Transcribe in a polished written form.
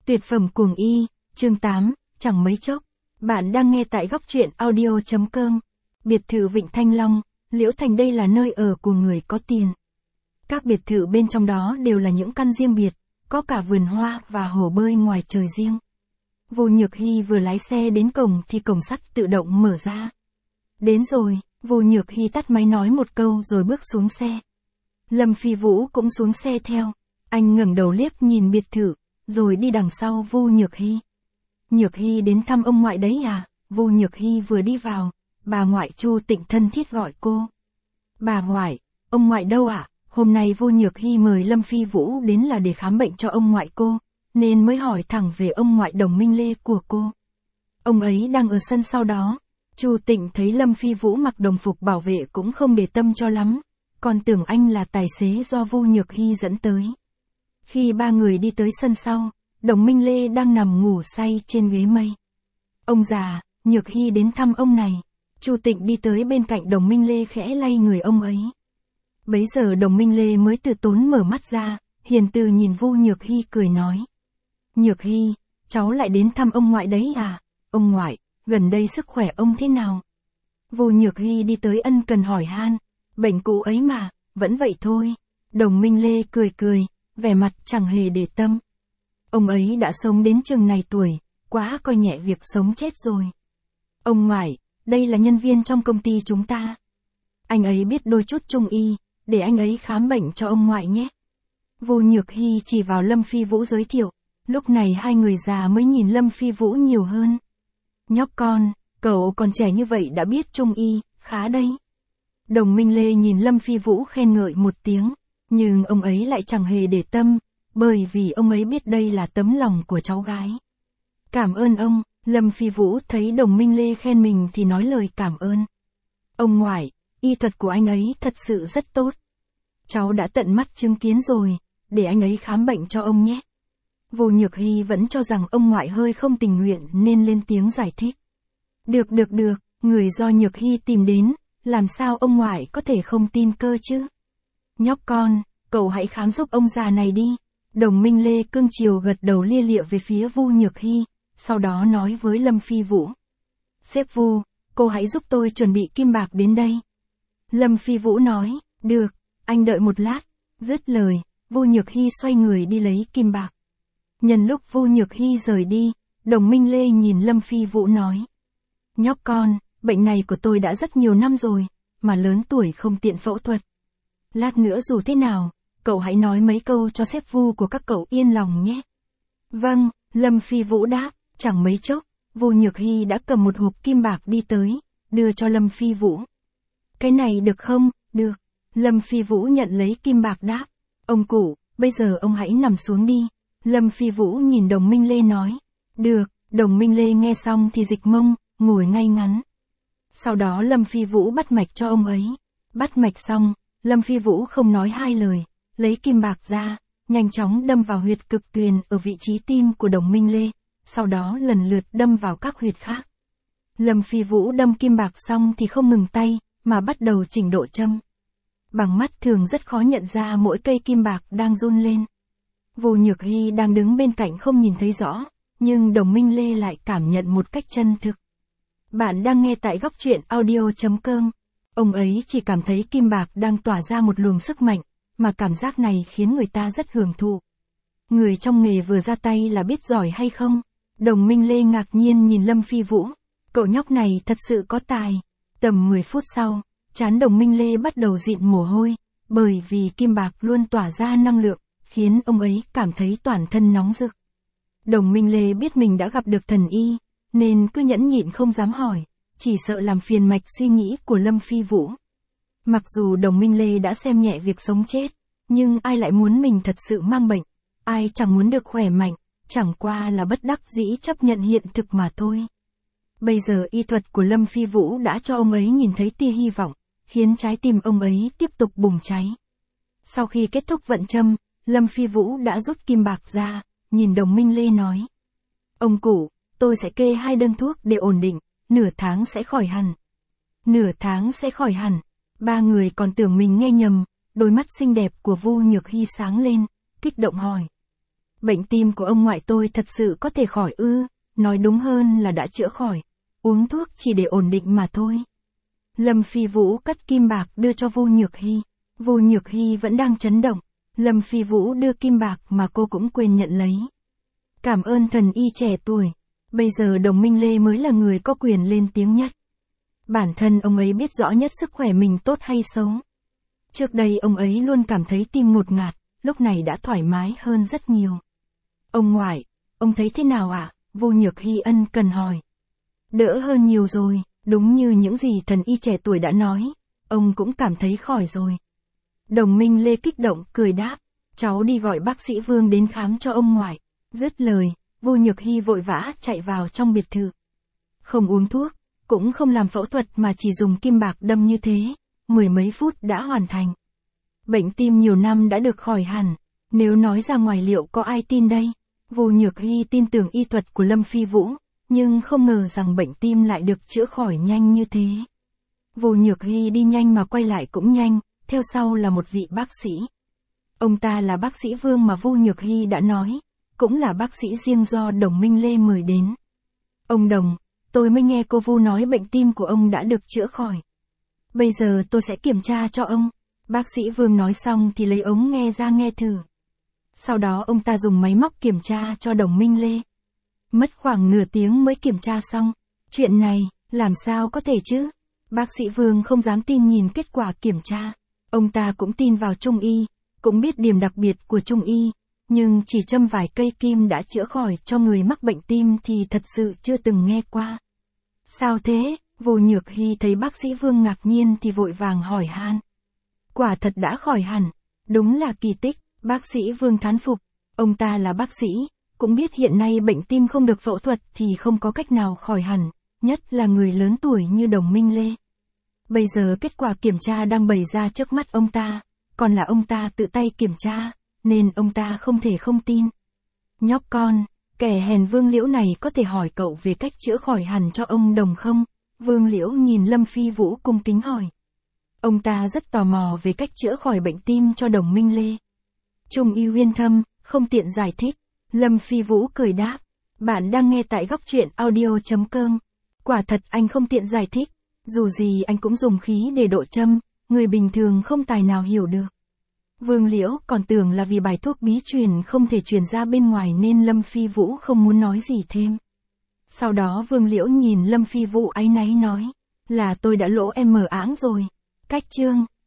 Tuyệt phẩm cuồng y, chương 8, chẳng mấy chốc. Bạn đang nghe tại góc truyện audio.com. Biệt thự Vịnh Thanh Long, Liễu Thành đây là nơi ở của người có tiền. Các biệt thự bên trong đó đều là những căn riêng biệt, có cả vườn hoa và hồ bơi ngoài trời riêng. Vô Nhược Hy vừa lái xe đến cổng thì cổng sắt tự động mở ra. Đến rồi, Vô Nhược Hy tắt máy nói một câu rồi bước xuống xe. Lâm Phi Vũ cũng xuống xe theo. Anh ngẩng đầu liếc nhìn biệt thự, rồi đi đằng sau Vô Nhược Hy. Nhược Hy đến thăm ông ngoại đấy à? Vô Nhược Hy vừa đi vào, bà ngoại Chu Tịnh thân thiết gọi cô. Bà ngoại, ông ngoại đâu ạ? Hôm nay Vô Nhược Hy mời Lâm Phi Vũ đến là để khám bệnh cho ông ngoại cô, nên mới hỏi thẳng về ông ngoại Đồng Minh Lê của cô. Ông ấy đang ở sân sau đó. Chu Tịnh thấy Lâm Phi Vũ mặc đồng phục bảo vệ cũng không để tâm cho lắm, còn tưởng anh là tài xế do Vô Nhược Hy dẫn tới. Khi ba người đi tới sân sau, Đồng Minh Lê đang nằm ngủ say trên ghế mây. Ông già, Nhược Hy đến thăm ông này. Chu Tịnh đi tới bên cạnh Đồng Minh Lê khẽ lay người ông ấy. Bấy giờ Đồng Minh Lê mới từ tốn mở mắt ra, hiền từ nhìn Vô Nhược Hy cười nói. Nhược Hy, cháu lại đến thăm ông ngoại đấy à? Ông ngoại, gần đây sức khỏe ông thế nào? Vô Nhược Hy đi tới ân cần hỏi han. Bệnh cũ ấy mà, vẫn vậy thôi. Đồng Minh Lê cười cười, vẻ mặt chẳng hề để tâm. Ông ấy đã sống đến chừng này tuổi, quá coi nhẹ việc sống chết rồi. Ông ngoại, đây là nhân viên trong công ty chúng ta. Anh ấy biết đôi chút trung y, để anh ấy khám bệnh cho ông ngoại nhé. Vô Nhược Hy chỉ vào Lâm Phi Vũ giới thiệu, lúc này hai người già mới nhìn Lâm Phi Vũ nhiều hơn. Nhóc con, cậu còn trẻ như vậy đã biết trung y, khá đấy. Đồng Minh Lê nhìn Lâm Phi Vũ khen ngợi một tiếng, nhưng ông ấy lại chẳng hề để tâm, bởi vì ông ấy biết đây là tấm lòng của cháu gái. Cảm ơn ông. Lâm Phi Vũ thấy Đồng Minh Lê khen mình thì nói lời cảm ơn. Ông ngoại, y thuật của anh ấy thật sự rất tốt. Cháu đã tận mắt chứng kiến rồi, để anh ấy khám bệnh cho ông nhé. Vô Nhược Hy vẫn cho rằng ông ngoại hơi không tình nguyện nên lên tiếng giải thích. Được, người do Nhược Hy tìm đến, làm sao ông ngoại có thể không tin cơ chứ? Nhóc con, cậu hãy khám giúp ông già này đi. Đồng Minh Lê cưng chiều gật đầu lia lịa về phía Vô Nhược Hy, sau đó nói với Lâm Phi Vũ. Sếp Vu, cô hãy giúp tôi chuẩn bị kim bạc đến đây. Lâm Phi Vũ nói, được, anh đợi một lát. Dứt lời, Vô Nhược Hy xoay người đi lấy kim bạc. Nhân lúc Vô Nhược Hy rời đi, Đồng Minh Lê nhìn Lâm Phi Vũ nói. Nhóc con, bệnh này của tôi đã rất nhiều năm rồi, mà lớn tuổi không tiện phẫu thuật. Lát nữa dù thế nào, cậu hãy nói mấy câu cho sếp Vu của các cậu yên lòng nhé. Vâng, Lâm Phi Vũ đáp, chẳng mấy chốc, Vô Nhược Hy đã cầm một hộp kim bạc đi tới, đưa cho Lâm Phi Vũ. Cái này được không? Được. Lâm Phi Vũ nhận lấy kim bạc đáp. Ông cụ, bây giờ ông hãy nằm xuống đi. Lâm Phi Vũ nhìn Đồng Minh Lê nói. Được, Đồng Minh Lê nghe xong thì dịch mông, ngồi ngay ngắn. Sau đó Lâm Phi Vũ bắt mạch cho ông ấy. Bắt mạch xong, Lâm Phi Vũ không nói hai lời, lấy kim bạc ra, nhanh chóng đâm vào huyệt cực tuyền ở vị trí tim của Đồng Minh Lê, sau đó lần lượt đâm vào các huyệt khác. Lâm Phi Vũ đâm kim bạc xong thì không ngừng tay, mà bắt đầu chỉnh độ châm. Bằng mắt thường rất khó nhận ra mỗi cây kim bạc đang run lên. Vô Nhược Hy đang đứng bên cạnh không nhìn thấy rõ, nhưng Đồng Minh Lê lại cảm nhận một cách chân thực. Bạn đang nghe tại góc truyện audio.com. Ông ấy chỉ cảm thấy kim bạc đang tỏa ra một luồng sức mạnh, mà cảm giác này khiến người ta rất hưởng thụ. Người trong nghề vừa ra tay là biết giỏi hay không? Đồng Minh Lê ngạc nhiên nhìn Lâm Phi Vũ. Cậu nhóc này thật sự có tài. Tầm 10 phút sau, trán Đồng Minh Lê bắt đầu dịn mồ hôi, bởi vì kim bạc luôn tỏa ra năng lượng, khiến ông ấy cảm thấy toàn thân nóng rực. Đồng Minh Lê biết mình đã gặp được thần y, nên cứ nhẫn nhịn không dám hỏi, chỉ sợ làm phiền mạch suy nghĩ của Lâm Phi Vũ. Mặc dù Đồng Minh Lê đã xem nhẹ việc sống chết, nhưng ai lại muốn mình thật sự mang bệnh, ai chẳng muốn được khỏe mạnh, chẳng qua là bất đắc dĩ chấp nhận hiện thực mà thôi. Bây giờ y thuật của Lâm Phi Vũ đã cho ông ấy nhìn thấy tia hy vọng, khiến trái tim ông ấy tiếp tục bùng cháy. Sau khi kết thúc vận châm, Lâm Phi Vũ đã rút kim bạc ra, nhìn Đồng Minh Lê nói. Ông cụ, tôi sẽ kê 2 đơn thuốc để ổn định, nửa tháng sẽ khỏi hẳn. Nửa tháng sẽ khỏi hẳn. Ba người còn tưởng mình nghe nhầm, đôi mắt xinh đẹp của Vô Nhược Hy sáng lên, kích động hỏi. Bệnh tim của ông ngoại tôi thật sự có thể khỏi ư? Nói đúng hơn là đã chữa khỏi. Uống thuốc chỉ để ổn định mà thôi. Lâm Phi Vũ cất kim bạc đưa cho Vu Nhược Hy. Vu Nhược Hy vẫn đang chấn động. Lâm Phi Vũ đưa kim bạc mà cô cũng quên nhận lấy. Cảm ơn thần y trẻ tuổi. Bây giờ Đồng Minh Lê mới là người có quyền lên tiếng nhất. Bản thân ông ấy biết rõ nhất sức khỏe mình tốt hay xấu. Trước đây ông ấy luôn cảm thấy tim ngột ngạt, lúc này đã thoải mái hơn rất nhiều. Ông ngoại, ông thấy thế nào ạ? Vu Nhược Hy ân cần hỏi. Đỡ hơn nhiều rồi, đúng như những gì thần y trẻ tuổi đã nói, ông cũng cảm thấy khỏi rồi. Đồng Minh Lê kích động cười đáp, cháu đi gọi bác sĩ Vương đến khám cho ông ngoại. Dứt lời, Vu Nhược Hy vội vã chạy vào trong biệt thự. Không uống thuốc, cũng không làm phẫu thuật mà chỉ dùng kim bạc đâm như thế, 10 mấy phút đã hoàn thành. Bệnh tim nhiều năm đã được khỏi hẳn, nếu nói ra ngoài liệu có ai tin đây? Vu Nhược Hy tin tưởng y thuật của Lâm Phi Vũ, nhưng không ngờ rằng bệnh tim lại được chữa khỏi nhanh như thế. Vu Nhược Hy đi nhanh mà quay lại cũng nhanh, theo sau là một vị bác sĩ. Ông ta là bác sĩ Vương mà Vu Nhược Hy đã nói, cũng là bác sĩ riêng do Đồng Minh Lê mời đến. Ông Đồng, tôi mới nghe cô Vu nói bệnh tim của ông đã được chữa khỏi. Bây giờ tôi sẽ kiểm tra cho ông. Bác sĩ Vương nói xong thì lấy ống nghe ra nghe thử. Sau đó ông ta dùng máy móc kiểm tra cho Đồng Minh Lê. Mất khoảng nửa tiếng mới kiểm tra xong. Chuyện này, làm sao có thể chứ? Bác sĩ Vương không dám tin nhìn kết quả kiểm tra. Ông ta cũng tin vào Trung y, cũng biết điểm đặc biệt của Trung y. Nhưng chỉ châm vài cây kim đã chữa khỏi cho người mắc bệnh tim thì thật sự chưa từng nghe qua. Sao thế? Vu Nhược Hy thấy bác sĩ Vương ngạc nhiên thì vội vàng hỏi han. Quả thật đã khỏi hẳn. Đúng là kỳ tích, bác sĩ Vương thán phục. Ông ta là bác sĩ, cũng biết hiện nay bệnh tim không được phẫu thuật thì không có cách nào khỏi hẳn, nhất là người lớn tuổi như Đồng Minh Lê. Bây giờ kết quả kiểm tra đang bày ra trước mắt ông ta, còn là ông ta tự tay kiểm tra, nên ông ta không thể không tin. Nhóc con, kẻ hèn Vương Liễu này có thể hỏi cậu về cách chữa khỏi hẳn cho ông Đồng không? Vương Liễu nhìn Lâm Phi Vũ cung kính hỏi. Ông ta rất tò mò về cách chữa khỏi bệnh tim cho Đồng Minh Lê. Trung y uyên thâm, không tiện giải thích. Lâm Phi Vũ cười đáp. Bạn đang nghe tại góc truyện audio.com. Quả thật anh không tiện giải thích. Dù gì anh cũng dùng khí để độ châm, người bình thường không tài nào hiểu được. Vương Liễu còn tưởng là vì bài thuốc bí truyền không thể truyền ra bên ngoài nên Lâm Phi Vũ không muốn nói gì thêm. Sau đó Vương Liễu nhìn Lâm Phi Vũ áy náy nói. Là tôi đã lỗ em mờ áng rồi. Cách chương